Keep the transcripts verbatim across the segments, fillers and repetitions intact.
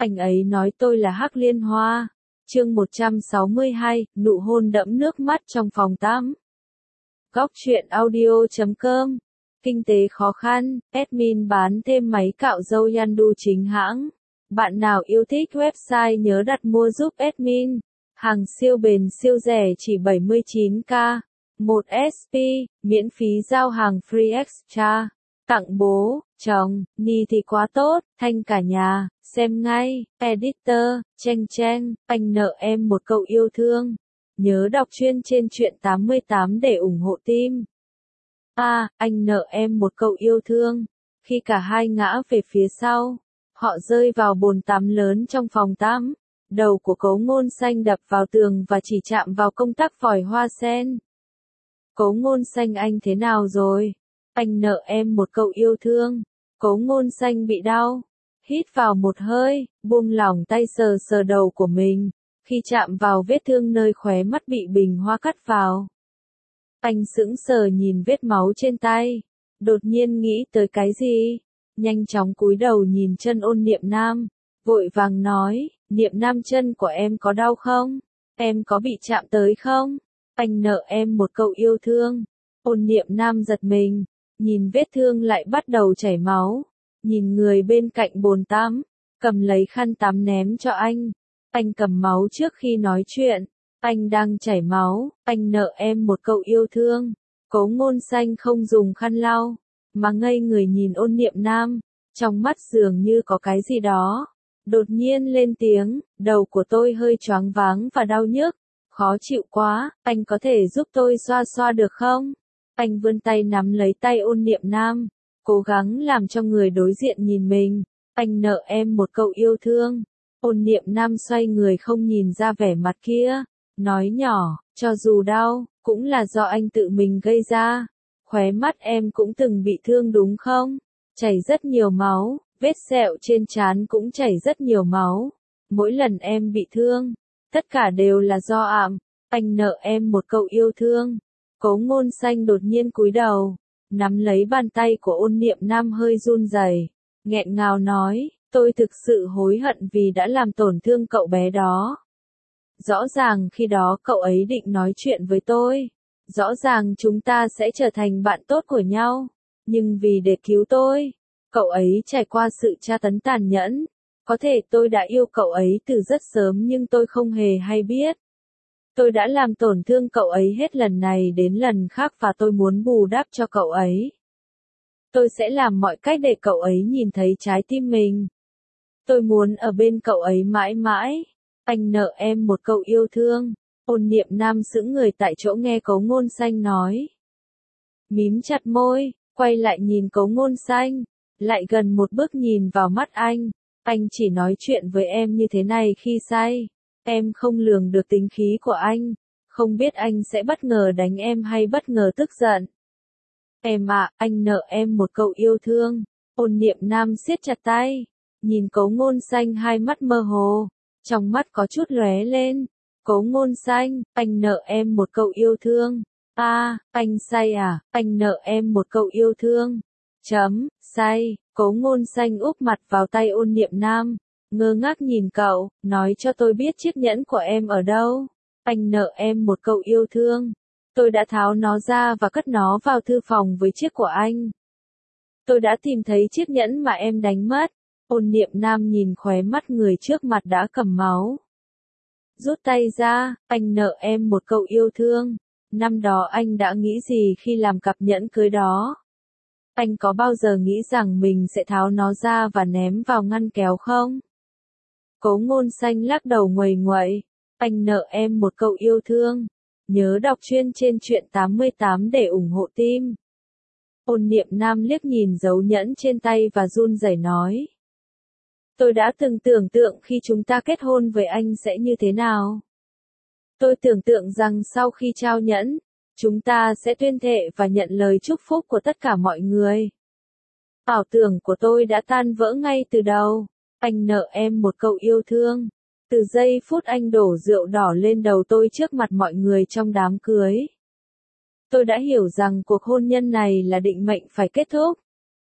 Anh ấy nói tôi là Hắc Liên Hoa. Chương một trăm sáu mươi hai, nụ hôn đẫm nước mắt trong phòng tắm. Góc truyện audio chấm com. Kinh tế khó khăn, admin bán thêm máy cạo râu Yandu chính hãng. Bạn nào yêu thích website nhớ đặt mua giúp admin. Hàng siêu bền siêu rẻ chỉ bảy mươi chín k. một ét pê, miễn phí giao hàng free extra. Tặng bố, chồng, ni thì quá tốt, thanh cả nhà, xem ngay, editor, cheng cheng, anh nợ em một câu yêu thương. Nhớ đọc chuyên trên truyện tám mươi tám để ủng hộ team. À, anh nợ em một câu yêu thương. Khi cả hai ngã về phía sau, họ rơi vào bồn tắm lớn trong phòng tắm. Đầu của Cấu Ngôn Xanh đập vào tường và chỉ chạm vào công tắc vòi hoa sen. Cấu Ngôn Xanh anh thế nào rồi? Anh nợ em một câu yêu thương. Cấu Ngôn Xanh bị đau. Hít vào một hơi, buông lỏng tay sờ sờ đầu của mình. Khi chạm vào vết thương nơi khóe mắt bị bình hoa cắt vào. Anh sững sờ nhìn vết máu trên tay. Đột nhiên nghĩ tới cái gì? Nhanh chóng cúi đầu nhìn chân Ôn Niệm Nam. Vội vàng nói, Niệm Nam chân của em có đau không? Em có bị chạm tới không? Anh nợ em một câu yêu thương. Ôn Niệm Nam giật mình. Nhìn vết thương lại bắt đầu chảy máu. Nhìn người bên cạnh bồn tắm. Cầm lấy khăn tắm ném cho anh. Anh cầm máu trước khi nói chuyện. Anh đang chảy máu. Anh nợ em một câu yêu thương. Cấu Ngôn Xanh không dùng khăn lau. Mà ngây người nhìn Ôn Niệm Nam. Trong mắt dường như có cái gì đó. Đột nhiên lên tiếng. Đầu của tôi hơi choáng váng và đau nhức. Khó chịu quá. Anh có thể giúp tôi xoa xoa được không? Anh vươn tay nắm lấy tay Ôn Niệm Nam. Cố gắng làm cho người đối diện nhìn mình. Anh nợ em một câu yêu thương. Ôn Niệm Nam xoay người không nhìn ra vẻ mặt kia. Nói nhỏ, cho dù đau, cũng là do anh tự mình gây ra. Khóe mắt em cũng từng bị thương đúng không? Chảy rất nhiều máu, vết sẹo trên trán cũng chảy rất nhiều máu. Mỗi lần em bị thương, tất cả đều là do ạm. Anh nợ em một câu yêu thương. Cấu Ngôn Xanh đột nhiên cúi đầu, nắm lấy bàn tay của Ôn Niệm Nam hơi run rẩy, nghẹn ngào nói, tôi thực sự hối hận vì đã làm tổn thương cậu bé đó. Rõ ràng khi đó cậu ấy định nói chuyện với tôi. Rõ ràng chúng ta sẽ trở thành bạn tốt của nhau. Nhưng vì để cứu tôi, cậu ấy trải qua sự tra tấn tàn nhẫn. Có thể tôi đã yêu cậu ấy từ rất sớm nhưng tôi không hề hay biết. Tôi đã làm tổn thương cậu ấy hết lần này đến lần khác và tôi muốn bù đắp cho cậu ấy. Tôi sẽ làm mọi cách để cậu ấy nhìn thấy trái tim mình. Tôi muốn ở bên cậu ấy mãi mãi. Anh nợ em một câu yêu thương. Ôn Niệm Nam sững người tại chỗ nghe Cấu Ngôn Xanh nói. Mím chặt môi, quay lại nhìn Cấu Ngôn Xanh. Lại gần một bước nhìn vào mắt anh. Anh chỉ nói chuyện với em như thế này khi say. Em không lường được tính khí của anh. Không biết anh sẽ bất ngờ đánh em hay bất ngờ tức giận. Em ạ, à, anh nợ em một câu yêu thương. Ôn Niệm Nam siết chặt tay. Nhìn Cấu Ngôn Xanh hai mắt mơ hồ. Trong mắt có chút lóe lên. Cấu Ngôn Xanh, anh nợ em một câu yêu thương. A, à, anh say à, anh nợ em một câu yêu thương. Chấm, say. Cấu Ngôn Xanh úp mặt vào tay Ôn Niệm Nam. Ngơ ngác nhìn cậu, nói cho tôi biết chiếc nhẫn của em ở đâu. Anh nợ em một câu yêu thương. Tôi đã tháo nó ra và cất nó vào thư phòng với chiếc của anh. Tôi đã tìm thấy chiếc nhẫn mà em đánh mất. Ôn Niệm Nam nhìn khóe mắt người trước mặt đã cầm máu. Rút tay ra, anh nợ em một câu yêu thương. Năm đó anh đã nghĩ gì khi làm cặp nhẫn cưới đó? Anh có bao giờ nghĩ rằng mình sẽ tháo nó ra và ném vào ngăn kéo không? Cấu Ngôn Xanh lắc đầu nguầy nguậy. Anh nợ em một câu yêu thương. Nhớ đọc chuyên trên truyện tám mươi tám để ủng hộ team. Ôn Niệm Nam liếc nhìn dấu nhẫn trên tay và run rẩy nói. Tôi đã từng tưởng tượng khi chúng ta kết hôn với anh sẽ như thế nào. Tôi tưởng tượng rằng sau khi trao nhẫn, chúng ta sẽ tuyên thệ và nhận lời chúc phúc của tất cả mọi người. Ảo tưởng của tôi đã tan vỡ ngay từ đầu. Anh nợ em một câu yêu thương. Từ giây phút anh đổ rượu đỏ lên đầu tôi trước mặt mọi người trong đám cưới. Tôi đã hiểu rằng cuộc hôn nhân này là định mệnh phải kết thúc.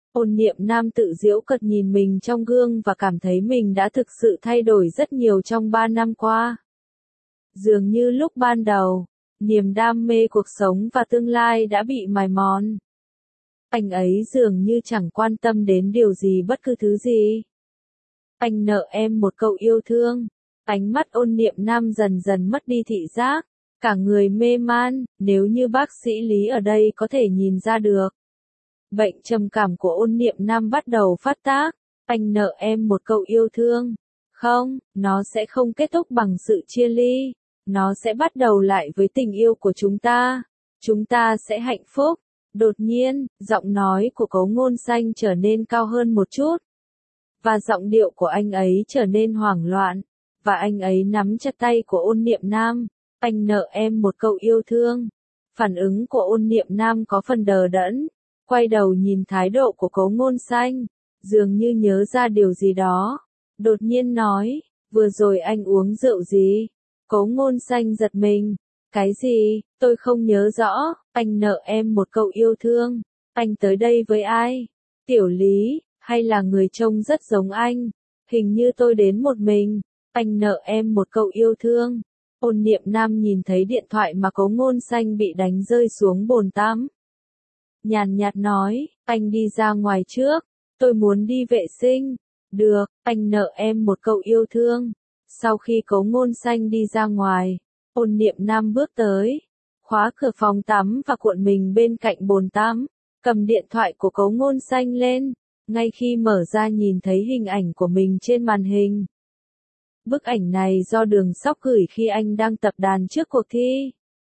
Ôn Niệm Nam tự giễu cợt nhìn mình trong gương và cảm thấy mình đã thực sự thay đổi rất nhiều trong ba năm qua. Dường như lúc ban đầu, niềm đam mê cuộc sống và tương lai đã bị mài mòn. Anh ấy dường như chẳng quan tâm đến điều gì bất cứ thứ gì. Anh nợ em một câu yêu thương. Ánh mắt Ôn Niệm Nam dần dần mất đi thị giác. Cả người mê man, nếu như bác sĩ Lý ở đây có thể nhìn ra được. Bệnh trầm cảm của Ôn Niệm Nam bắt đầu phát tác. Anh nợ em một câu yêu thương. Không, nó sẽ không kết thúc bằng sự chia ly. Nó sẽ bắt đầu lại với tình yêu của chúng ta. Chúng ta sẽ hạnh phúc. Đột nhiên, giọng nói của Cố Ngôn Xanh trở nên cao hơn một chút. Và giọng điệu của anh ấy trở nên hoảng loạn. Và anh ấy nắm chặt tay của Ôn Niệm Nam. Anh nợ em một câu yêu thương. Phản ứng của Ôn Niệm Nam có phần đờ đẫn. Quay đầu nhìn thái độ của Cố Ngôn Xanh. Dường như nhớ ra điều gì đó. Đột nhiên nói, vừa rồi anh uống rượu gì? Cố Ngôn Xanh giật mình. Cái gì? Tôi không nhớ rõ. Anh nợ em một câu yêu thương. Anh tới đây với ai? Tiểu Lý, hay là người trông rất giống anh? Hình như tôi đến một mình. Anh nợ em một câu yêu thương. Ôn Niệm Nam nhìn thấy điện thoại mà Cố Ngôn Xanh bị đánh rơi xuống bồn tắm. Nhàn nhạt nói, anh đi ra ngoài trước. Tôi muốn đi vệ sinh. Được, anh nợ em một câu yêu thương. Sau khi Cố Ngôn Xanh đi ra ngoài, Ôn Niệm Nam bước tới, khóa cửa phòng tắm và cuộn mình bên cạnh bồn tắm, cầm điện thoại của Cố Ngôn Xanh lên, ngay khi mở ra nhìn thấy hình ảnh của mình trên màn hình. Bức ảnh này do Đường Sóc gửi khi anh đang tập đàn trước cuộc thi.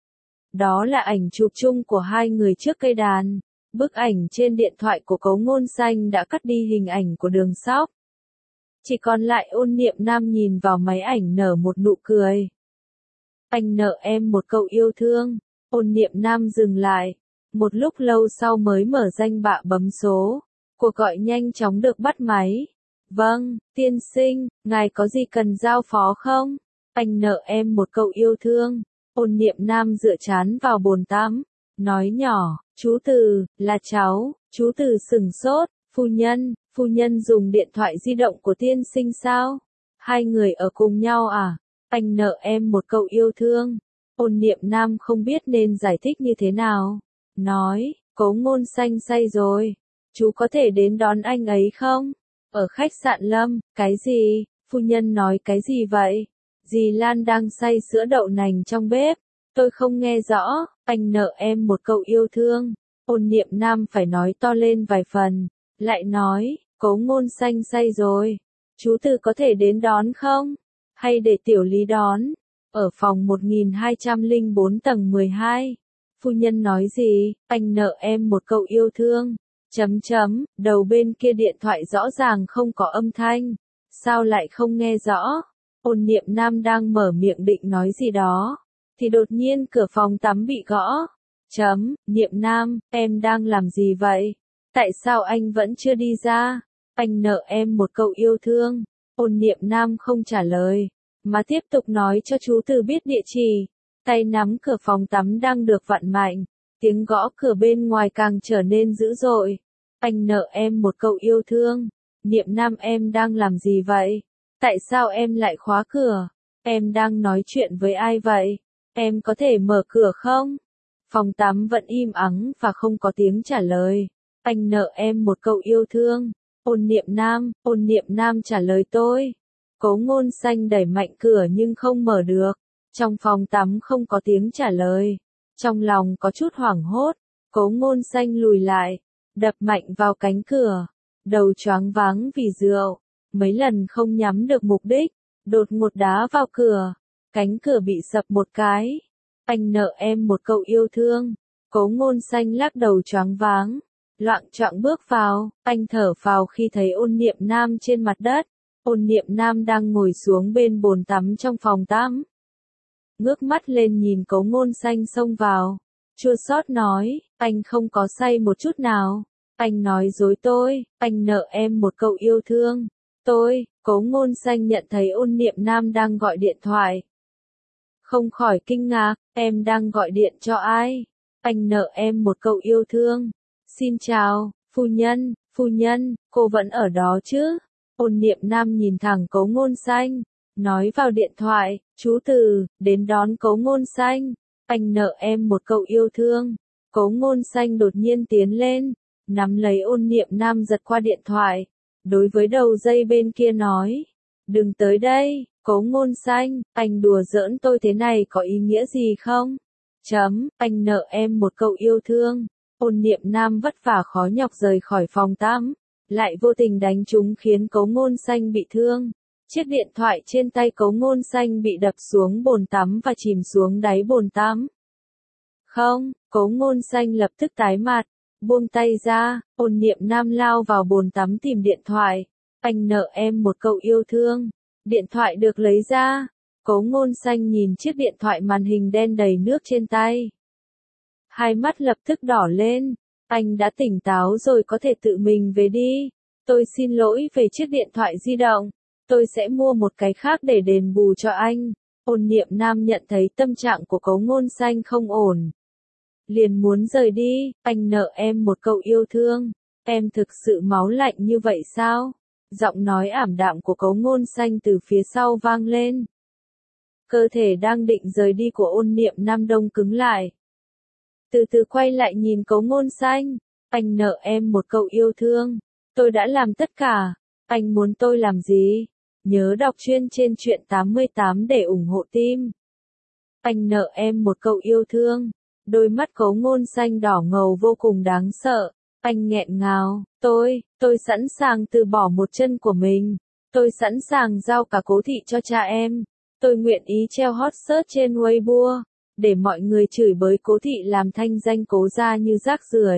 Đó là ảnh chụp chung của hai người trước cây đàn. Bức ảnh trên điện thoại của Cố Ngôn Xanh đã cắt đi hình ảnh của Đường Sóc. Chỉ còn lại Ôn Niệm Nam nhìn vào máy ảnh nở một nụ cười. Anh nợ em một câu yêu thương. Ôn Niệm Nam dừng lại. Một lúc lâu sau mới mở danh bạ bấm số. Cuộc gọi nhanh chóng được bắt máy. Vâng, tiên sinh, ngài có gì cần giao phó không? Anh nợ em một câu yêu thương. Ôn Niệm Nam dựa trán vào bồn tắm. Nói nhỏ, chú Từ, là cháu. Chú Từ sừng sốt. Phu nhân, phu nhân dùng điện thoại di động của tiên sinh sao? Hai người ở cùng nhau à? Anh nợ em một câu yêu thương. Ôn Niệm Nam không biết nên giải thích như thế nào. Nói, Cố Ngôn Xanh say rồi. Chú có thể đến đón anh ấy không? Ở khách sạn Lâm, cái gì? Phu nhân nói cái gì vậy? Dì Lan đang xay sữa đậu nành trong bếp. Tôi không nghe rõ. Anh nợ em một câu yêu thương. Ôn Niệm Nam phải nói to lên vài phần. Lại nói, Cố Ngôn Xanh say rồi. Chú Từ có thể đến đón không? Hay để Tiểu Lý đón? Ở phòng một nghìn hai trăm lẻ bốn tầng mười hai. Phu nhân nói gì? Anh nợ em một câu yêu thương. Chấm chấm, đầu bên kia điện thoại rõ ràng không có âm thanh. Sao lại không nghe rõ? Ôn Niệm Nam đang mở miệng định nói gì đó. Thì đột nhiên cửa phòng tắm bị gõ. Chấm, Niệm Nam, em đang làm gì vậy? Tại sao anh vẫn chưa đi ra? Anh nợ em một câu yêu thương. Ôn Niệm Nam không trả lời, mà tiếp tục nói cho chú Từ biết địa chỉ. Tay nắm cửa phòng tắm đang được vặn mạnh. Tiếng gõ cửa bên ngoài càng trở nên dữ dội. Anh nợ em một câu yêu thương. Niệm Nam, em đang làm gì vậy? Tại sao em lại khóa cửa? Em đang nói chuyện với ai vậy? Em có thể mở cửa không? Phòng tắm vẫn im ắng và không có tiếng trả lời. Anh nợ em một câu yêu thương. Ôn Niệm Nam, Ôn Niệm Nam trả lời tôi. Cố Ngôn Xanh đẩy mạnh cửa nhưng không mở được. Trong phòng tắm không có tiếng trả lời. Trong lòng có chút hoảng hốt. Cố Ngôn Xanh lùi lại, đập mạnh vào cánh cửa. Đầu choáng váng vì rượu. Mấy lần không nhắm được mục đích. Đột ngột đá vào cửa. Cánh cửa bị sập một cái. Anh nợ em một câu yêu thương. Cố Ngôn Xanh lắc đầu choáng váng. Loạng choạng bước vào, anh thở phào khi thấy Ôn Niệm Nam trên mặt đất. Ôn Niệm Nam đang ngồi xuống bên bồn tắm trong phòng tắm. Ngước mắt lên nhìn Cố Ngôn Xanh xông vào. Chua xót nói, anh không có say một chút nào. Anh nói dối tôi, anh nợ em một câu yêu thương. Tôi, Cố Ngôn Xanh nhận thấy Ôn Niệm Nam đang gọi điện thoại. Không khỏi kinh ngạc, em đang gọi điện cho ai? Anh nợ em một câu yêu thương. Xin chào, phu nhân, Phu nhân, cô vẫn ở đó chứ? Ôn Niệm Nam nhìn thẳng Cố Ngôn Xanh, nói vào điện thoại, chú Từ, đến đón Cố Ngôn Xanh, anh nợ em một câu yêu thương. Cố Ngôn Xanh đột nhiên tiến lên, nắm lấy Ôn Niệm Nam giật qua điện thoại, đối với đầu dây bên kia nói, đừng tới đây, Cố Ngôn Xanh, anh đùa giỡn tôi thế này có ý nghĩa gì không? Chấm, anh nợ em một câu yêu thương. Ôn Niệm Nam vất vả khó nhọc rời khỏi phòng tắm, lại vô tình đánh trúng khiến Cố Ngôn Xanh bị thương. Chiếc điện thoại trên tay Cố Ngôn Xanh bị đập xuống bồn tắm và chìm xuống đáy bồn tắm. Không, Cố Ngôn Xanh lập tức tái mặt, buông tay ra, Ôn Niệm Nam lao vào bồn tắm tìm điện thoại. Anh nợ em một câu yêu thương. Điện thoại được lấy ra. Cố Ngôn Xanh nhìn chiếc điện thoại màn hình đen đầy nước trên tay. Hai mắt lập tức đỏ lên. Anh đã tỉnh táo rồi, có thể tự mình về đi. Tôi xin lỗi về chiếc điện thoại di động. Tôi sẽ mua một cái khác để đền bù cho anh. Ôn Niệm Nam nhận thấy tâm trạng của Cố Ngôn Xanh không ổn. Liền muốn rời đi. Anh nợ em một câu yêu thương. Em thực sự máu lạnh như vậy sao? Giọng nói ảm đạm của Cố Ngôn Xanh từ phía sau vang lên. Cơ thể đang định rời đi của Ôn Niệm Nam đông cứng lại. Từ từ quay lại nhìn Cố Ngôn Xanh. Anh nợ em một câu yêu thương. Tôi đã làm tất cả. Anh muốn tôi làm gì? Nhớ đọc chuyên trên truyện tám mươi tám để ủng hộ team. Anh nợ em một câu yêu thương. Đôi mắt Cố Ngôn Xanh đỏ ngầu vô cùng đáng sợ. Anh nghẹn ngào, tôi, tôi sẵn sàng từ bỏ một chân của mình. Tôi sẵn sàng giao cả Cố thị cho cha em. Tôi nguyện ý treo hot search trên Weibo, để mọi người chửi bới Cố thị làm thanh danh Cố gia như rác rưởi.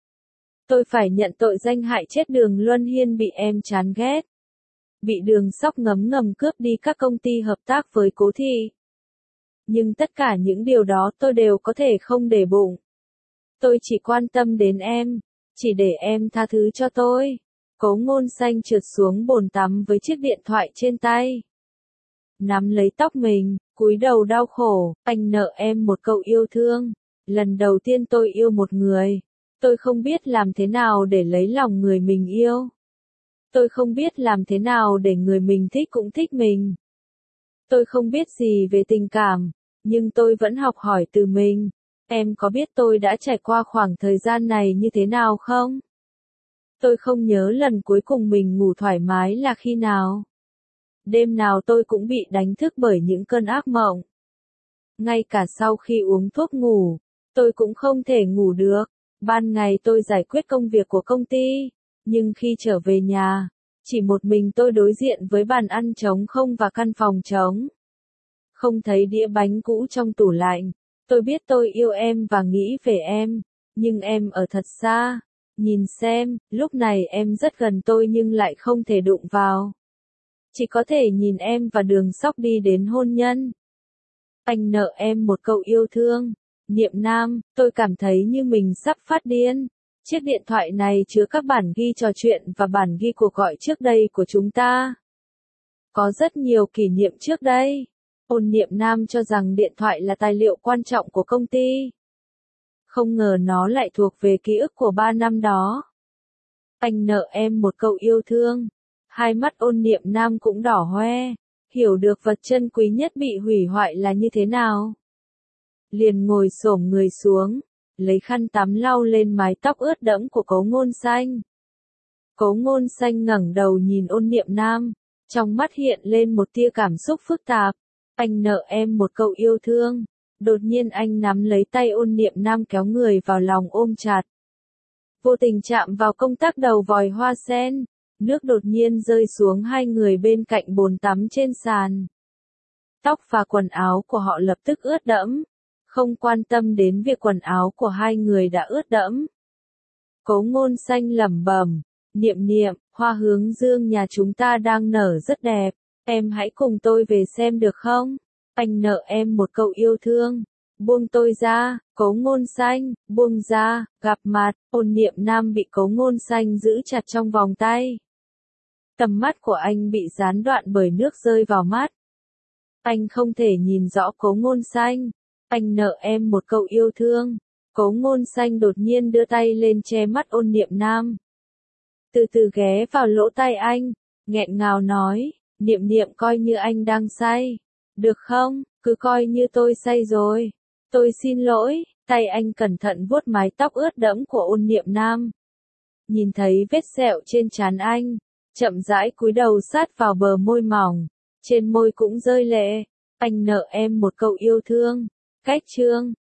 Tôi phải nhận tội danh hại chết Đường Luân Hiên bị em chán ghét. Bị Đường Sóc ngấm ngầm cướp đi các công ty hợp tác với Cố thị. Nhưng tất cả những điều đó tôi đều có thể không để bụng. Tôi chỉ quan tâm đến em. Chỉ để em tha thứ cho tôi. Cố Ngôn Xanh trượt xuống bồn tắm với chiếc điện thoại trên tay. Nắm lấy tóc mình, cúi đầu đau khổ. Anh nợ em một câu yêu thương. Lần đầu tiên tôi yêu một người. Tôi không biết làm thế nào để lấy lòng người mình yêu. Tôi không biết làm thế nào để người mình thích cũng thích mình. Tôi không biết gì về tình cảm, nhưng tôi vẫn học hỏi từ mình. Em có biết tôi đã trải qua khoảng thời gian này như thế nào không? Tôi không nhớ lần cuối cùng mình ngủ thoải mái là khi nào. Đêm nào tôi cũng bị đánh thức bởi những cơn ác mộng. Ngay cả sau khi uống thuốc ngủ, tôi cũng không thể ngủ được. Ban ngày tôi giải quyết công việc của công ty, nhưng khi trở về nhà, chỉ một mình tôi đối diện với bàn ăn trống không và căn phòng trống. Không thấy đĩa bánh cũ trong tủ lạnh. Tôi biết tôi yêu em và nghĩ về em, nhưng em ở thật xa. Nhìn xem, lúc này em rất gần tôi nhưng lại không thể đụng vào. Chỉ có thể nhìn em và Đường Sóc đi đến hôn nhân. Anh nợ em một câu yêu thương. Niệm Nam, tôi cảm thấy như mình sắp phát điên. Chiếc điện thoại này chứa các bản ghi trò chuyện và bản ghi cuộc gọi trước đây của chúng ta. Có rất nhiều kỷ niệm trước đây. Ôn Niệm Nam cho rằng điện thoại là tài liệu quan trọng của công ty. Không ngờ nó lại thuộc về ký ức của ba năm đó. Anh nợ em một câu yêu thương. Hai mắt Ôn Niệm Nam cũng đỏ hoe. Hiểu được vật chân quý nhất bị hủy hoại là như thế nào. Liền ngồi xổm người xuống, lấy khăn tắm lau lên mái tóc ướt đẫm của Cố Ngôn Xanh. Cố Ngôn Xanh ngẩng đầu nhìn Ôn Niệm Nam, trong mắt hiện lên một tia cảm xúc phức tạp. Anh nợ em một câu yêu thương. Đột nhiên anh nắm lấy tay Ôn Niệm Nam kéo người vào lòng ôm chặt. Vô tình chạm vào công tắc đầu vòi hoa sen, nước đột nhiên rơi xuống hai người bên cạnh bồn tắm trên sàn. Tóc và quần áo của họ lập tức ướt đẫm, không quan tâm đến việc quần áo của hai người đã ướt đẫm. Cố Ngôn Xanh lẩm bẩm, Niệm Niệm, hoa hướng dương nhà chúng ta đang nở rất đẹp, em hãy cùng tôi về xem được không? Anh nợ em một câu yêu thương. Buông tôi ra. Cố Ngôn Xanh, buông ra. Gặp mặt, Ôn Niệm Nam bị Cố Ngôn Xanh giữ chặt trong vòng tay. Tầm mắt của anh bị gián đoạn bởi nước rơi vào mắt. Anh không thể nhìn rõ Cố Ngôn Xanh. Anh nợ em một câu yêu thương. Cố Ngôn Xanh đột nhiên đưa tay lên che mắt Ôn Niệm Nam. từ từ ghé vào lỗ tai anh, nghẹn ngào nói, Niệm Niệm coi như anh đang say. Được không, cứ coi như tôi say rồi. Tôi xin lỗi, tay anh cẩn thận vuốt mái tóc ướt đẫm của Ôn Niệm Nam. Nhìn thấy vết sẹo trên trán anh, chậm rãi cúi đầu sát vào bờ môi mỏng, trên môi cũng rơi lệ. Anh nợ em một câu yêu thương. Cách chương